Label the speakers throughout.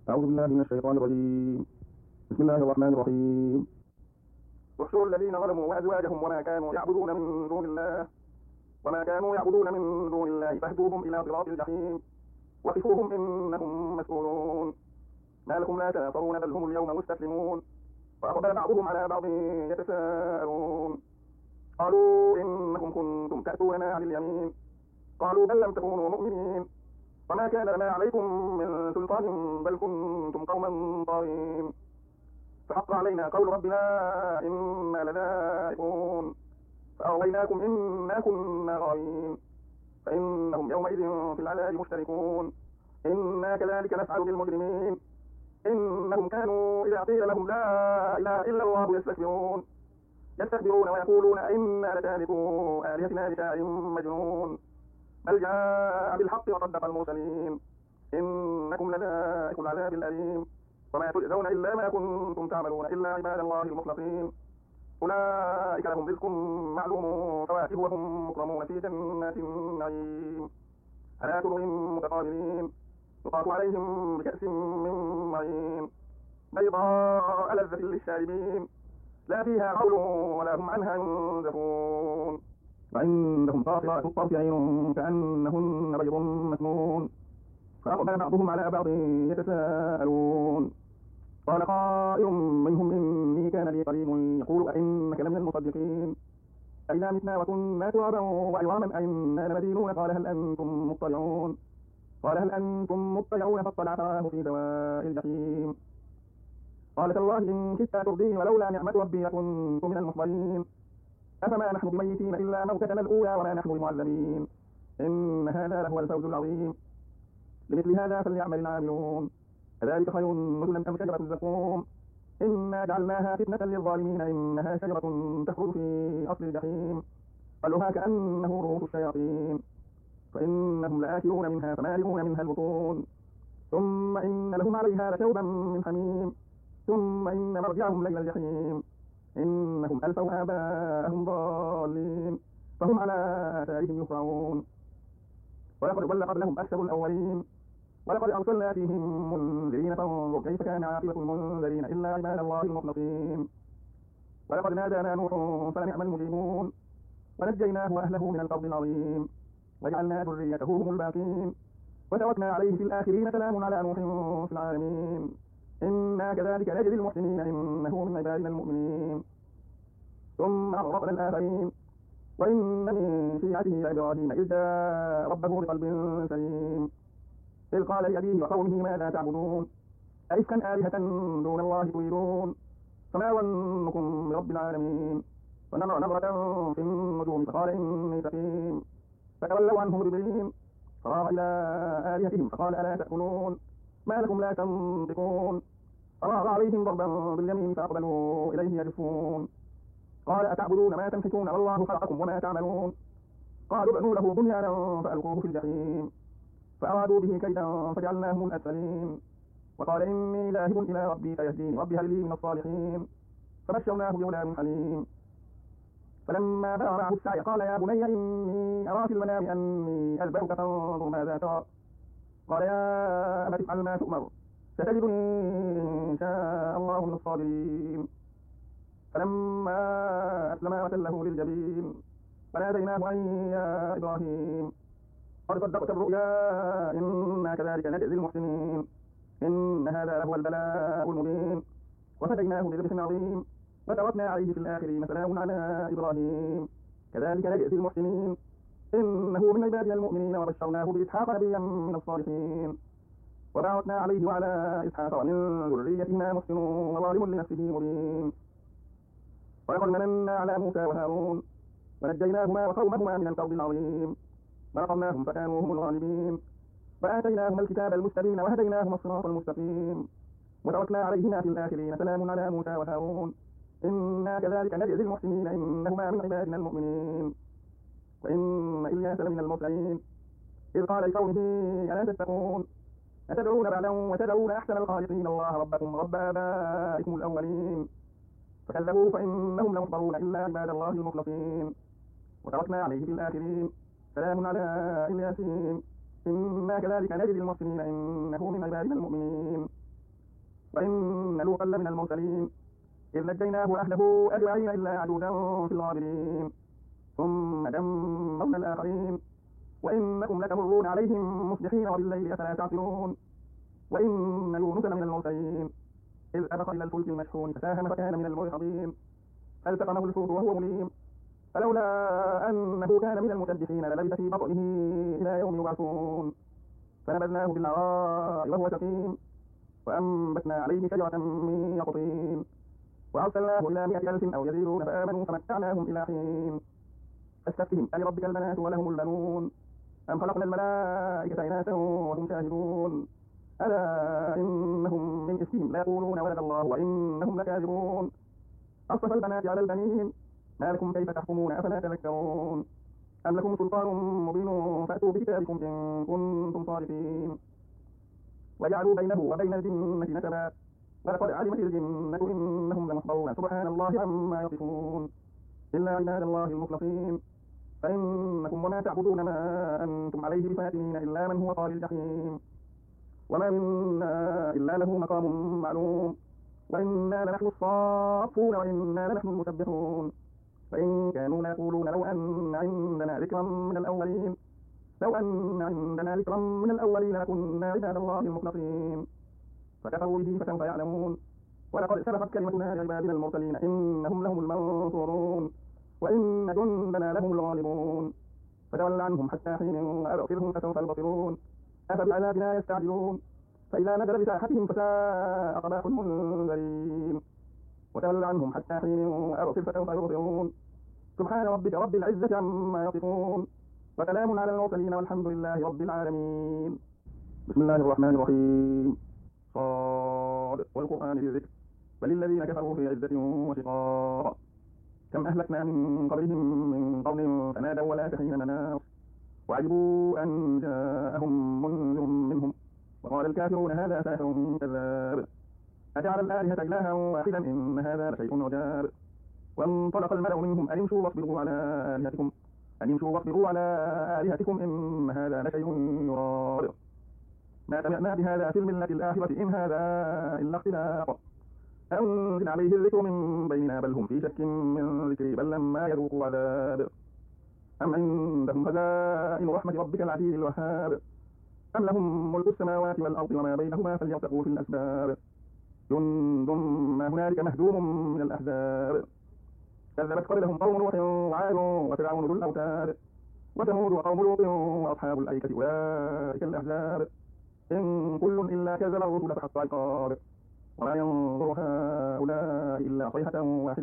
Speaker 1: أعوذ بالله من الشيطان الرجيم. بسم الله الرحمن الرحيم. احشروا الذين ظلموا وأزواجهم وما كانوا يعبدون من دون الله فاهدوهم إلى صراط الجحيم وقفوهم إنهم مسؤولون. ما لكم لا تناصرون بل هم اليوم مستسلمون. وأقبل بعضهم على بعض يتساءلون قالوا إنكم كنتم تأتوننا عن اليمين قالوا بل لم تكونوا مؤمنين وما كان لنا عليكم من سلطان بل كنتم قوما طاغين فحق علينا قول ربنا إنا لذائقون فأغويناكم إنا كنا غاوين فإنهم يومئذ في العذاب مشتركون إنا كذلك نفعل بالمجرمين إنهم كانوا إذا قيل لهم لا إله إلا الله يستكبرون ويقولون إنا لتاركو آلهتنا لشاعر مجنون بل جاء بالحق وصدق المرسلين إنكم لذائق العذاب الأليم وما تجزون إلا ما كنتم تعملون إلا عباد الله المخلصين أولئك لهم رزق معلوم فواكه وهم مكرمون في جنات النعيم على سرر متقابلين يطاف عليهم بكأس من معين بيضاء لذة للشاربين لا فيها غول ولا هم عنها ينزفون وعندهم قاصرات الطرف عين كأنهن بيض مكنون فأقبل بعضهم على بعض يتساءلون قال قائل منهم إني كان لي قريب يقول أئنك لمن المصدقين أئذا متنا وكنا ترابا وعظاما أئنا لمدينون قال هل أنتم مطلعون فاطلع فراه في سواء الجحيم قال تالله إن كدت تردين ولولا نعمة ربي لكنت من المحضرين أفما نحن بميتين إلا موتتنا الأولى وما نحن بمعذبين إن هذا لهو الفوز العظيم لمثل هذا فليعمل العاملون كذلك خير نزلا أم شجرة الزقوم إنا جعلناها فتنة للظالمين إنها شجرة تخرج في أصل الجحيم طلعها كأنه رؤوس الشياطين فإنهم لآكلون منها فمالئون منها البطون ثم إن لهم عليها لشوبا من حميم ثم إن مرجعهم لإلى الجحيم إنهم ألفوا آباءهم ضالين فهم على آثارهم يهرعون ولقد ضل قبلهم أكثر الأولين ولقد أرسلنا فيهم منذرين فانظر كيف كان عاقبة المنذرين إلا عباد الله المخلصين ولقد نادانا نوح فلنعم المجيبون ونجيناه وأهله من الكرب العظيم وجعلنا ذريته هم الباقين وتركنا عليه في الآخرين سلام على نوح في العالمين إنا كذلك نجزي المحسنين إنه من عبادنا المؤمنين ثم أغرقنا الآخرين وإن من شيعته إبراهيم إذ جاء ربه بقلب سليم إذ قال لأبيه وقومه ماذا تعبدون أئفكا آلهة دون الله تريدون فما ظنكم برب العالمين ونظر نظرة في النجوم فقال إني سقيم فتولوا عنه مدبرين فراغ إلى آلهتهم فقال ألا تأكلون ما لكم لا تنطقون فراغ عليهم ضربا باليمين فأقبلوا إليه يزفون قال أتعبدون ما تنحتون والله خلقكم وما تعملون قالوا ابنوا له بنيانا فألقوه في الجحيم فأرادوا به كيدا فجعلناهم الأسفلين وقال إني ذاهب إلى ربي فيهدين ربي هل لي من الصالحين فبشرناه بغلام حليم فلما بلغ معه السعي قال يا بني إني أرى في المنام أني أذبحك فانظر ماذا ترى قال يا أبت افعل ما تؤمر ستجدني إن شاء الله من الصابرين فلما أسلما وتله للجبين فناديناه أن يا إبراهيم قد صدقت الرؤيا إنا كذلك نجزي المحسنين إن هذا لهو البلاء المبين وفديناه بذبح عظيم وتركنا عليه في الآخرين سلام على إبراهيم كذلك نجزي المحسنين إنه من عبادنا المؤمنين وبشرناه بإسحاق نبيا من الصالحين وباركنا عليه وعلى إسحاق ومن ذريتهما محسن وظالم لنفسه مبين ولقد مننا على موسى وهارون ونجيناهما وقومهما من الكرب العظيم ونصرناهم فكانوا هم الغالبين وآتيناهما الكتاب المستبين وهديناهما الصراط المستقيم وتركنا عليهما في الآخرين سلام على موسى وهارون إنا كذلك نجزي المحسنين إنهما من عبادنا المؤمنين وإن إلياس لمن المرسلين إذ قال لقومه ألا تتقون أتدعون بعدا وتدعون أحسن الخالقين الله ربكم رب آبائكم الأولين فكذبوا فإنهم لمحضرون إلا عباد الله المخلصين وتركنا عليه في الآخرين سلام على الياسين إنا كذلك نجزي المحسنين إنه من عبادنا المؤمنين وإن لوطا لمن المرسلين إذ نجيناه وأهله أجمعين إلا عجوزا في الغابرين ثم دمرنا الآخرين وإنكم لتمرون عليهم مصبحين وبالليل أفلا تعقلون وإن يونس لمن المرسلين إذ أبق إلى الفلك المشحون فساهم فكان من المدحضين فالتقمه الحوت وهو مليم فلولا أنه كان من المسبحين للبث في بطنه إلى يوم يبعثون فنبذناه بالعراء وهو سقيم وأنبتنا عليه شجرة من يقطين وأرسلناه إلى 100,000 أو يزيدون فآمنوا فمتعناهم إلى حين فاستفتهم ألربك البنات ولهم البنون أم خلقنا الملائكة إناثا وهم شاهدون ألا إنهم من إفكهم ليقولون ولد الله وإنهم لكاذبون أصطفى البنات على البنين ما لكم كيف تحكمون أفلا تذكرون أم لكم سلطان مبين فأتوا بكتابكم إن كنتم صادقين وجعلوا بينه وبين الجنة نسبا ولقد علمت الجنة إنهم لمحضرون سبحان الله عما يصفون إلا عباد الله المخلصين فإنكم وما تعبدون ما أنتم عليه بفاتنين إلا من هو صال الجحيم وما منا إلا له مقام معلوم وإنا لنحن الصافون وإنا لنحن المسبحون فإن كانوا ليقولون لو أن عندنا ذكرا من الأولين لكنا عباد الله المخلصين فكفروا به فسوف يعلمون ولقد سبقت كلمتنا لعبادنا المرسلين إنهم لهم المنصورون وإن جندنا لهم الغالبون فتول عنهم حتى حين وأبصرهم فسوف يبصرون أفبعذابنا يستعجلون فإذا نزل بساحتهم فساء صباح المنذرين وتول عنهم حتى حين وأبصر فسوف يبصرون سبحان ربك رب العزة عما يصفون وسلام على المرسلين والحمد لله رب العالمين. بسم الله الرحمن الرحيم. صاد والقرآن ذي الذكر بل الذين كفروا في عزة وشقاق كم أهلكنا من قبلهم من قرن فنادوا ولا حين مناص وعجبوا أن جاءهم منذر منهم وقال الكافرون هذا ساحر كذاب أجعل الآلهة إلها واحدا إن هذا لشيء عجاب وانطلق الملأ منهم أن امشوا واصبروا على آلهتكم إن هذا لشيء يراد ما سمعنا بهذا في الملة الآخرة إن هذا إلا اختلاق أنزل عليه الذكر من بيننا بل هم في شك من ذكري بل لما يذوقوا عذاب أم عندهم خزائن رحمة ربك العزيز الوهاب أم لهم ملك السماوات والأرض وما بينهما فليرتقوا في الأسباب جند ما هنالك مهزوم من الأحزاب كذبت قبلهم قوم نوح وعاد وفرعون ذو الأوتاد وثمود وقوم لوط وأصحاب الأيكة أولئك الأحزاب إن كل إلا كذب الرسل فحق عقاب وما ينظر هؤلاء إلا صيحة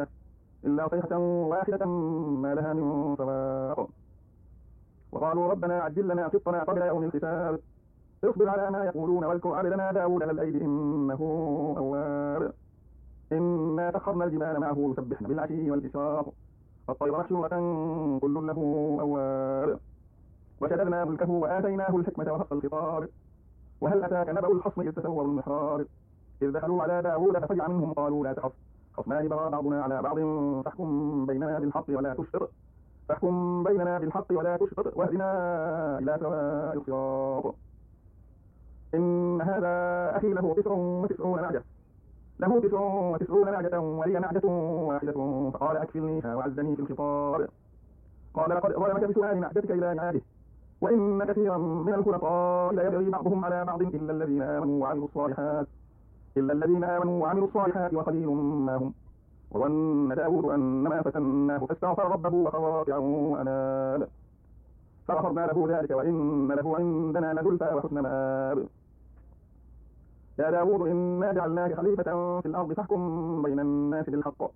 Speaker 1: واحدة ما لها من فواق وقالوا ربنا عجل لنا قطنا قبل يوم الحساب اصبر على ما يقولون واذكر عبدنا داود ذا الأيد إنه أواب إنا سخرنا الجبال معه يسبحن بالعشي والإشراق والطير محشورة كل له أواب وشددنا ملكه وآتيناه الحكمة وفصل الخطاب وهل أتاك نبأ الخصم إذ تسوروا المحراب إذ دخلوا على داود ففزع منهم قالوا لا تخف خصمان بغى بعضنا على بعض فاحكم بيننا بالحق ولا تشطط واهدنا إلى سواء الصراط إن هذا أخي له 99 نعجة ولي نعجة واحدة فقال أكفلنيها وعزني في الخطاب قال لقد ظلمك بسؤال نعجتك إلى نعاده وإن كثيرا من الخلطاء ليبغي بعضهم على بعض إلا الذين آمنوا وعملوا الصالحات وقليل ما هم وظن داود أنما فتناه فاستغفر ربه وخر راكعا وأناب فغفرنا له ذلك وإن له عندنا لزلفى وحسن مآب يا داود إنا جعلناك خليفة في الأرض فاحكم بين الناس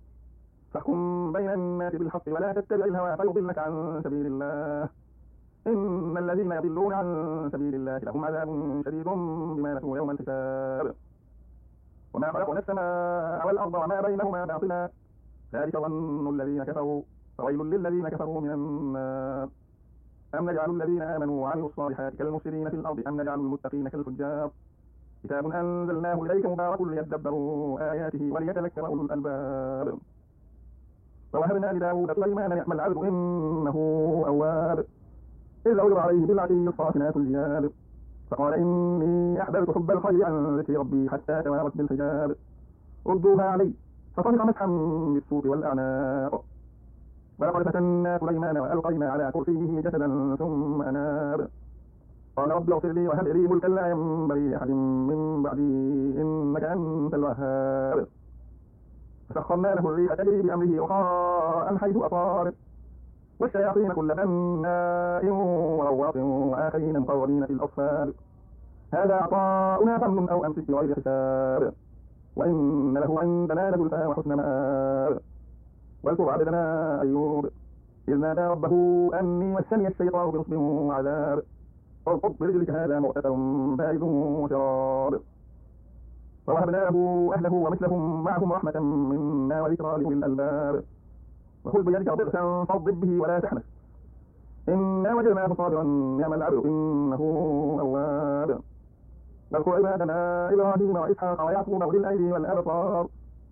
Speaker 1: بالحق ولا تتبع الهوى فيضلك عن سبيل الله إن الذين يضلون عن سبيل الله لهم عذاب شديد بما نسوا يوم الحساب وما خلقنا السماء والأرض وما بينهما باطلا ذلك ظن الذين كفروا فويل للذين كفروا من النار أم نجعل الذين آمنوا وعملوا الصالحات كالمفسدين في الأرض أم نجعل المتقين كالفجار كتاب أنزلناه إليك مبارك ليدبروا آياته وليتذكر أولو الألباب ووهبنا لداود سليمان نعم العبد إنه أواب إذ عرض عليه بالعشي الصافنات الجياد فقال إني أحببت حب الخير عن ذكر ربي حتى توارت بالحجاب ردوها علي فطفق مسحا بالسوق والأعناق ولقد فتنا سليمان وألقينا على كرسيه جسدا ثم أناب قال رب اغفر لي وهب لي ملكا لا ينبغي لأحد من بعدي إنك أنت الوهاب فسخرنا له الريح تجري بأمره رخاء حيث أصاب والشياطين كل بناء وغواص وآخرين مقرنين في الأصفاد هذا عطاؤنا فمن أو أمسك بغير حساب وإن له عندنا لزلفى وحسن مآب واذكر عبدنا أيوب إذ نادى ربه أني مسني الشيطان بنصب وعذاب فارقب برجلك هذا مغتسل بارد وشراب ووهبنا له أهله ومثلهم معهم رحمة منا وذكرى لأولي الألباب وخذ بيدك ضغثا فاضرب به ولا تحنث إنا وجدناه صابرا نعم العبد إنه أواب واذكر عبادنا إبراهيم وإسحاق ويعقوب أولي الأيدي والأبصار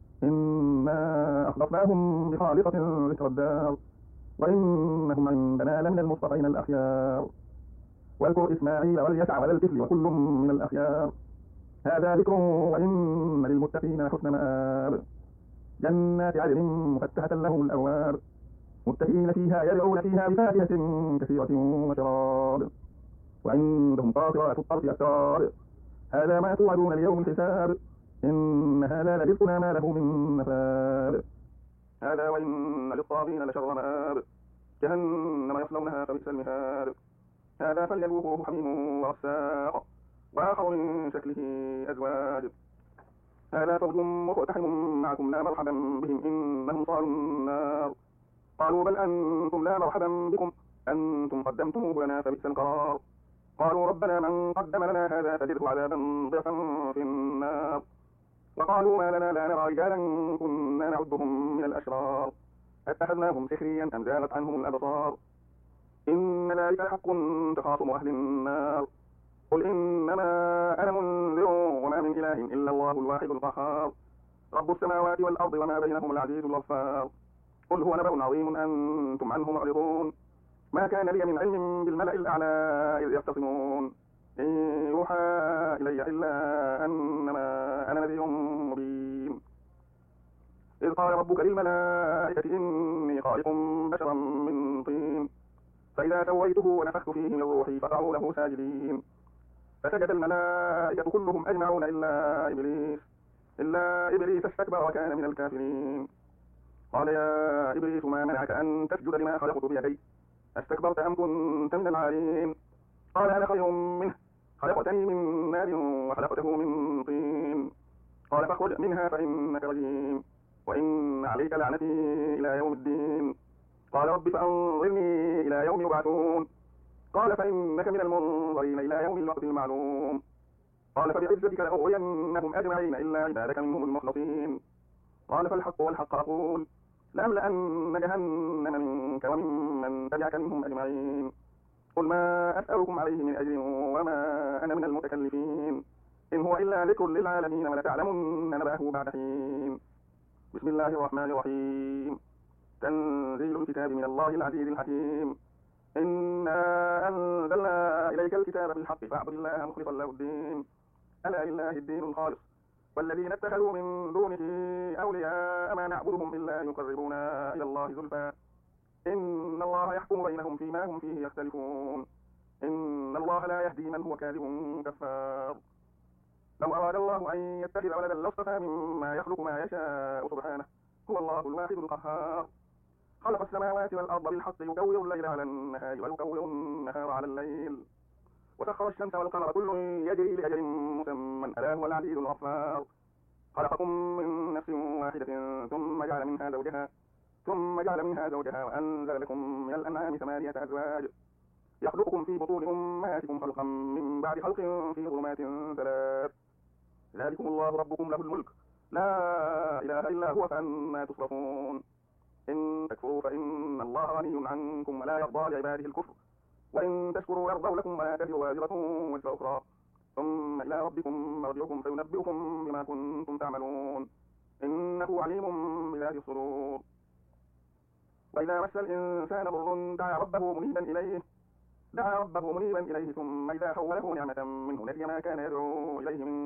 Speaker 1: إنا أخلصناهم بخالصة ذكر الدار وإنهم عندنا لمن المصطفين الأخيار واذكر إسماعيل واليسع وذا الكفل وكل من الأخيار هذا ذكر وإن للمتقين حسن مآب جنات عدن مفتحة لهم الأبواب متكئين فيها يدعون فيها بفاكهة كثيرة وشراب وعندهم قاصرات الطرف أتراب هذا ما توعدون ليوم الحساب إن هذا لرزقنا ما له من نفاد هذا وإن للطاغين لشر مآب جهنم يصلونها فبئس المهاد هذا فليذوقوه حميم وغساق وآخر من شكله أزواج هذا فوج مقتحم معكم لا مرحبا بهم إنهم صالوا النار قالوا بل أنتم لا مرحبا بكم أنتم قدمتموه لنا فبئس القرار قالوا ربنا من قدم لنا هذا فزده عذابا ضعفا في النار وقالوا ما لنا لا نرى رجالا كنا نعدهم من الأشرار أتخذناهم سخريا أم زالت عنهم الأبصار إن ذلك لحق تخاصم أهل النار قل إنما أنا منذر وما من إله إلا الله الواحد القهار رب السماوات والأرض وما بينهما العزيز الغفار قل هو نبأ عظيم أنتم عنه معرضون ما كان لي من علم بالملأ الأعلى إذ يختصمون إن يوحى إلي إلا أنما أنا نذير مبين إذ قال ربك للملائكة إني خالق بشرا من طين فإذا سويته ونفخت فيه من روحي فقعوا له ساجدين فسجد الملائكة كلهم أجمعون إلا إبليس استكبر وكان من الكافرين قال يا إبليس ما منعك أن تسجد لما خلقت بيدي استكبرت أم كنت من العالين قال أنا خير منه خلقتني من نار وخلقته من طين قال فاخرج منها فإنك رجيم وإن عليك لعنتي إلى يوم الدين قال رب فأنظرني إلى يوم يبعثون قال فإنك من المنظرين إلى يوم الوقت المعلوم قال فبعزتك لأغوينهم أجمعين إلا عبادك منهم المخلصين قال فالحق والحق أقول لأملأن جهنم منك وممن تبعك منهم أجمعين قل ما أسألكم عليه من أجر وما أنا من المتكلفين إن هو إلا ذكر للعالمين ولتعلمن نبأه بعد حين بسم الله الرحمن الرحيم تنزيل الكتاب من الله العزيز الحكيم إنا أنزلنا إليك الكتاب بالحق فاعبد الله مخلصا له الدين ألا لله الدين الخالص والذين اتخذوا من دونه أولياء ما نعبدهم إلا يقربونا إلى الله زلفى إن الله يحكم بينهم فيما هم فيه يختلفون إن الله لا يهدي من هو كاذب كفار لو أراد الله أن يتخذ ولدا لاصطفى مما يخلق ما يشاء سبحانه هو الله الواحد القهار خلق السماوات والأرض بالحق يكور الليل على النهار ويكور النهار على الليل وسخر الشمس والقمر كل يجري لأجل مسمى ألا هو العزيز الغفار خلقكم من نفس واحدة ثم جعل منها زوجها وأنزل لكم من الأنعام 8 أزواج يخلقكم في بطون أمهاتكم خلقا من بعد خلق في ظلمات 3 ذلكم الله ربكم له الملك لا إله إلا هو فأنى تصرفون إن تكفروا فإن الله غني عنكم ولا يرضى لعباده الكفر وإن تشكروا يرضوا لكم ولا تزر وازرة وزر أخرى ثم إلى ربكم مرجعكم فينبئكم بما كنتم تعملون إنه عليم بذات الصدور وإذا مس الإنسان ضر دعا ربه منيبا إليه دعا ربه منيبا إليه ثم إذا خوله نعمة منه نسي ما كان يدعو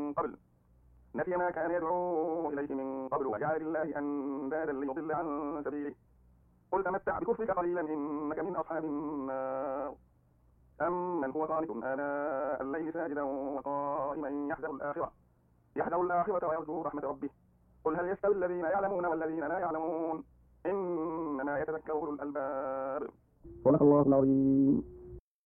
Speaker 1: إليه من قبل وجعل لله أندادا ليضل عن سبيله قل تمتع بكفرك قليلا إنك من أصحاب النار أمن هو قانت آناء الليل ساجدا وقائما يحذر الآخرة ويرجو رحمة ربه قل هل يستوي الذين يعلمون والذين لا يعلمون إنما يتذكر أولو الألباب. صدق الله العظيم.